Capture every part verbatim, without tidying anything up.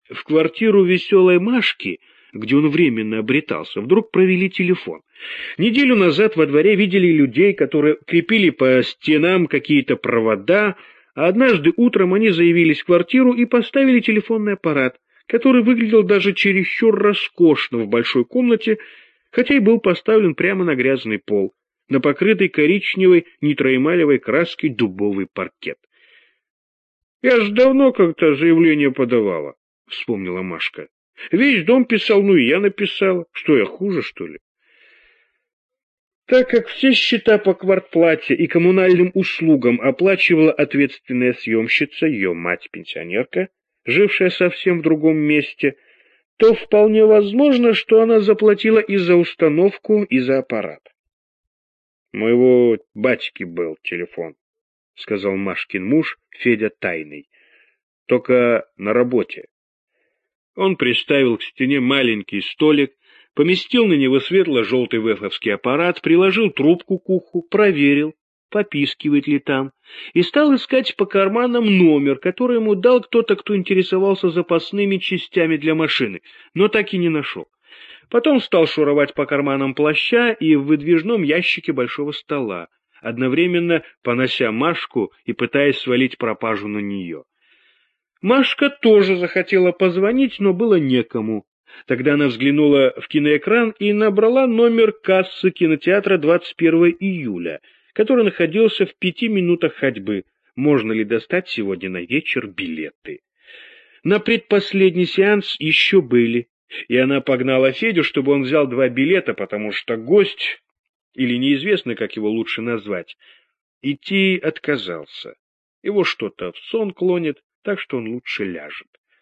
В квартиру веселой Машки, где он временно обретался, вдруг провели телефон. Неделю назад во дворе видели людей, которые крепили по стенам какие-то провода, а однажды утром они заявились в квартиру и поставили телефонный аппарат, который выглядел даже чересчур роскошно в большой комнате, хотя и был поставлен прямо на грязный пол, на покрытый коричневой нитроэмалевой краской дубовый паркет. — Я ж давно как-то заявление подавала, — вспомнила Машка. — Весь дом писал, ну и я написала. Что, я хуже, что ли? Так как все счета по квартплате и коммунальным услугам оплачивала ответственная съемщица, ее мать-пенсионерка, жившая совсем в другом месте, то вполне возможно, что она заплатила и за установку, и за аппарат. — Моего батьки был телефон, — сказал Машкин муж Федя Тайный, — только на работе. Он приставил к стене маленький столик, поместил на него светло-желтый вэфовский аппарат, приложил трубку к уху, проверил, попискивает ли там, и стал искать по карманам номер, который ему дал кто-то, кто интересовался запасными частями для машины, но так и не нашел. Потом стал шуровать по карманам плаща и в выдвижном ящике большого стола, одновременно понося Машку и пытаясь свалить пропажу на нее. Машка тоже захотела позвонить, но было некому. Тогда она взглянула в киноэкран и набрала номер кассы кинотеатра двадцать первого июля, который находился в пяти минутах ходьбы. Можно ли достать сегодня на вечер билеты? На предпоследний сеанс еще были, и она погнала Федю, чтобы он взял два билета, потому что гость, или неизвестно, как его лучше назвать, идти отказался. Его что-то в сон клонит, так что он лучше ляжет.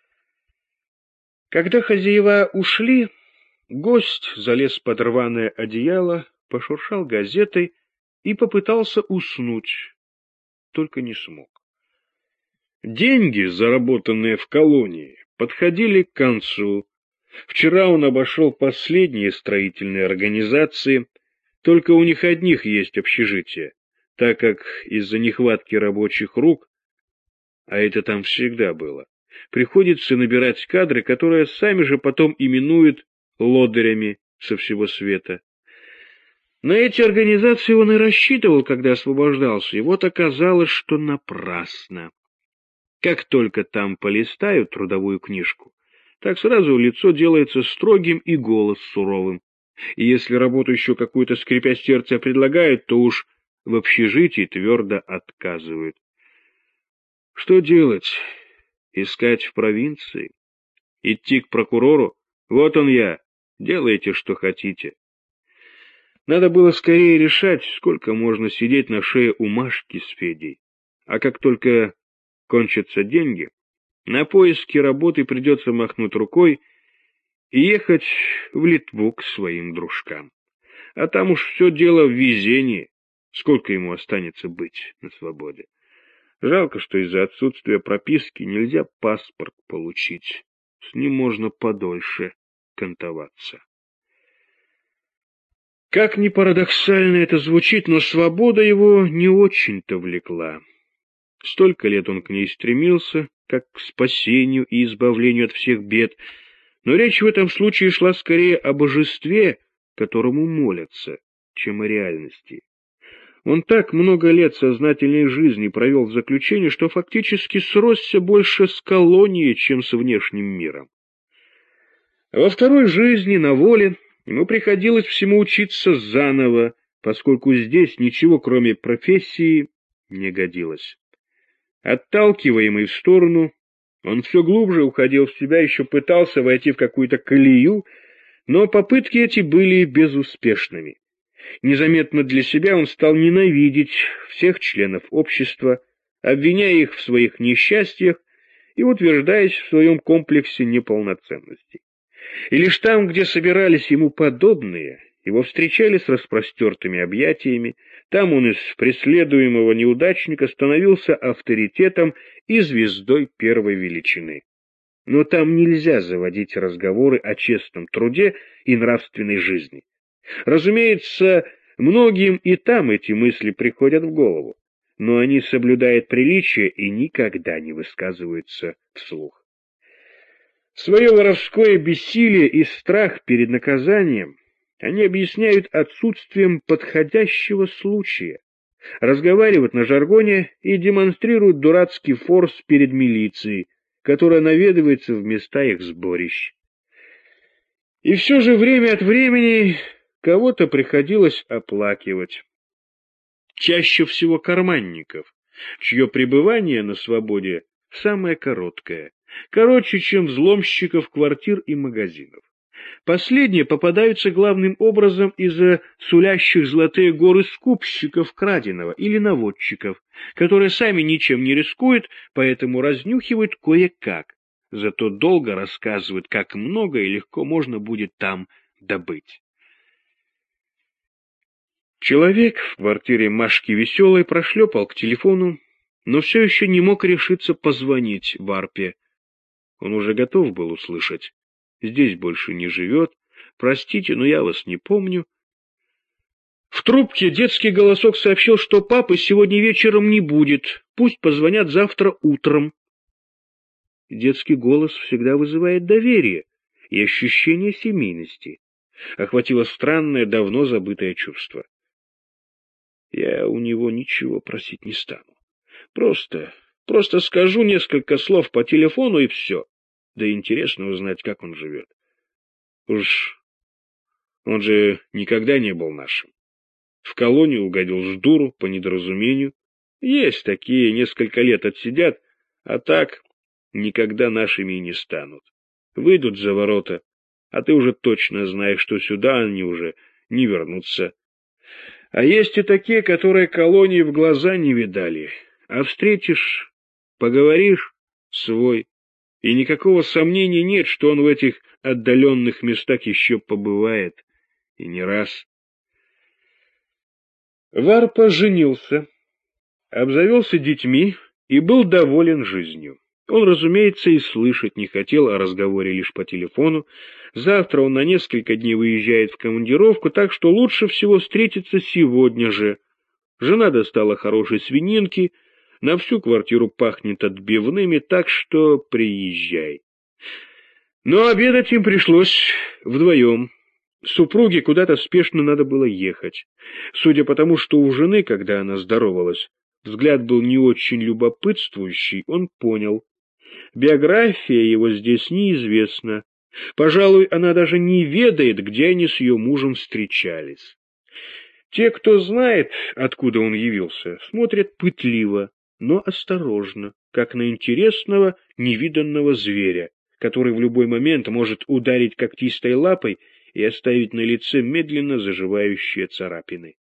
Когда хозяева ушли, гость залез под рваное одеяло, пошуршал газетой и попытался уснуть, только не смог. Деньги, заработанные в колонии, подходили к концу. Вчера он обошел последние строительные организации, только у них одних есть общежитие, так как из-за нехватки рабочих рук, а это там всегда было, приходится набирать кадры, которые сами же потом именуют лодырями со всего света. На эти организации он и рассчитывал, когда освобождался, и вот оказалось, что напрасно. Как только там полистают трудовую книжку, так сразу лицо делается строгим и голос суровым. И если работу еще какую-то, скрипя сердце, предлагают, то уж в общежитии твердо отказывают. Что делать? Искать в провинции? Идти к прокурору? Вот он я. Делайте, что хотите. Надо было скорее решать, сколько можно сидеть на шее у Машки с Федей. А как только кончатся деньги, на поиски работы придется махнуть рукой и ехать в Литву к своим дружкам. А там уж все дело в везении, сколько ему останется быть на свободе. Жалко, что из-за отсутствия прописки нельзя паспорт получить. С ним можно подольше кантоваться. Как ни парадоксально это звучит, но свобода его не очень-то влекла. Столько лет он к ней стремился, как к спасению и избавлению от всех бед, но речь в этом случае шла скорее о божестве, которому молятся, чем о реальности. Он так много лет сознательной жизни провел в заключении, что фактически сросся больше с колонией, чем с внешним миром. Во второй жизни, на воле, ему приходилось всему учиться заново, поскольку здесь ничего, кроме профессии, не годилось. Отталкиваемый в сторону, он все глубже уходил в себя, еще пытался войти в какую-то колею, но попытки эти были безуспешными. Незаметно для себя он стал ненавидеть всех членов общества, обвиняя их в своих несчастьях и утверждаясь в своем комплексе неполноценности. И лишь там, где собирались ему подобные, его встречали с распростертыми объятиями, там он из преследуемого неудачника становился авторитетом и звездой первой величины. Но там нельзя заводить разговоры о честном труде и нравственной жизни. Разумеется, многим и там эти мысли приходят в голову, но они соблюдают приличие и никогда не высказываются вслух. Свое воровское бессилие и страх перед наказанием они объясняют отсутствием подходящего случая, разговаривают на жаргоне и демонстрируют дурацкий форс перед милицией, которая наведывается в места их сборищ. И все же время от времени кого-то приходилось оплакивать. Чаще всего карманников, чье пребывание на свободе самое короткое, короче, чем взломщиков квартир и магазинов. Последние попадаются главным образом из-за сулящих золотые горы скупщиков краденого или наводчиков, которые сами ничем не рискуют, поэтому разнюхивают кое-как, зато долго рассказывают, как много и легко можно будет там добыть. Человек в квартире Машки Веселой прошлепал к телефону, но все еще не мог решиться позвонить Варпе. Он уже готов был услышать: «Здесь больше не живет, простите, но я вас не помню». В трубке детский голосок сообщил, что папы сегодня вечером не будет, пусть позвонят завтра утром. Детский голос всегда вызывает доверие и ощущение семейности. Охватило странное, давно забытое чувство. Я у него ничего просить не стану. Просто, просто скажу несколько слов по телефону и все. Да интересно узнать, как он живет. Уж он же никогда не был нашим. В колонию угодил с дуру, по недоразумению. Есть такие, несколько лет отсидят, а так никогда нашими и не станут. Выйдут за ворота, а ты уже точно знаешь, что сюда они уже не вернутся. А есть и такие, которые колонии в глаза не видали. А встретишь, поговоришь — свой. И никакого сомнения нет, что он в этих отдаленных местах еще побывает. И не раз. Варпа женился, обзавелся детьми и был доволен жизнью. Он, разумеется, и слышать не хотел о разговоре лишь по телефону. Завтра он на несколько дней выезжает в командировку, так что лучше всего встретиться сегодня же. Жена достала хорошей свининки, на всю квартиру пахнет отбивными, так что приезжай. Но обедать им пришлось вдвоем. Супруге куда-то спешно надо было ехать. Судя по тому, что у жены, когда она здоровалась, взгляд был не очень любопытствующий, он понял. Биография его здесь неизвестна. Пожалуй, она даже не ведает, где они с ее мужем встречались. Те, кто знает, откуда он явился, смотрят пытливо, но осторожно, как на интересного, невиданного зверя, который в любой момент может ударить когтистой лапой и оставить на лице медленно заживающие царапины.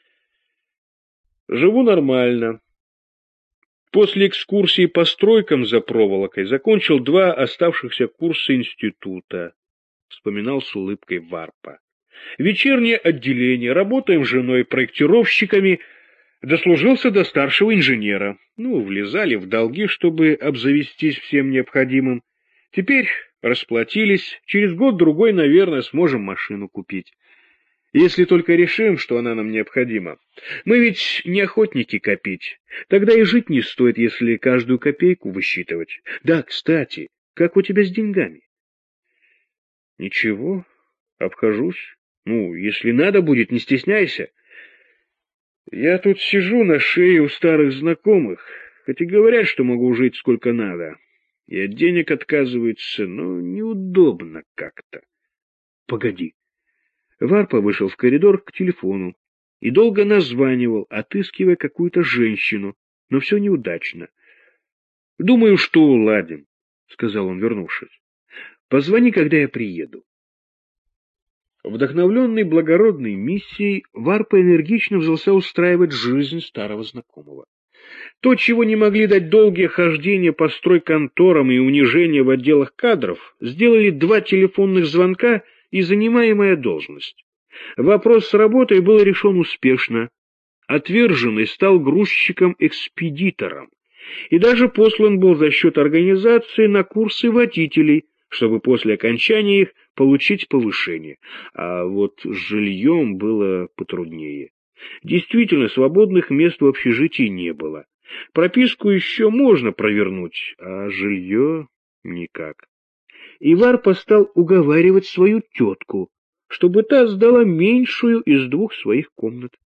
Живу нормально. После экскурсии по стройкам за проволокой закончил два оставшихся курса института, вспоминал с улыбкой Варпа. Вечернее отделение, работаем с женой проектировщиками, дослужился до старшего инженера. Ну, влезали в долги, чтобы обзавестись всем необходимым. Теперь расплатились, через год-другой, наверное, сможем машину купить. Если только решим, что она нам необходима. Мы ведь не охотники копить. Тогда и жить не стоит, если каждую копейку высчитывать. Да, кстати, как у тебя с деньгами? Ничего, обхожусь. Ну, если надо будет, не стесняйся. Я тут сижу на шее у старых знакомых, хоть и говорят, что могу жить сколько надо. И от денег отказываются, но неудобно как-то. Погоди. Варпа вышел в коридор к телефону и долго названивал, отыскивая какую-то женщину, но все неудачно. — Думаю, что уладим, — сказал он, вернувшись. — Позвони, когда я приеду. Вдохновленный благородной миссией, Варпа энергично взялся устраивать жизнь старого знакомого. То, чего не могли дать долгие хождения по стройконторам и унижения в отделах кадров, сделали два телефонных звонка и занимаемая должность. Вопрос с работой был решен успешно. Отверженный стал грузчиком-экспедитором и даже послан был за счет организации на курсы водителей, чтобы после окончания их получить повышение. А вот с жильем было потруднее. Действительно, свободных мест в общежитии не было. Прописку еще можно провернуть, а жилье никак. и Варпа стал уговаривать свою тетку, чтобы та сдала меньшую из двух своих комнат.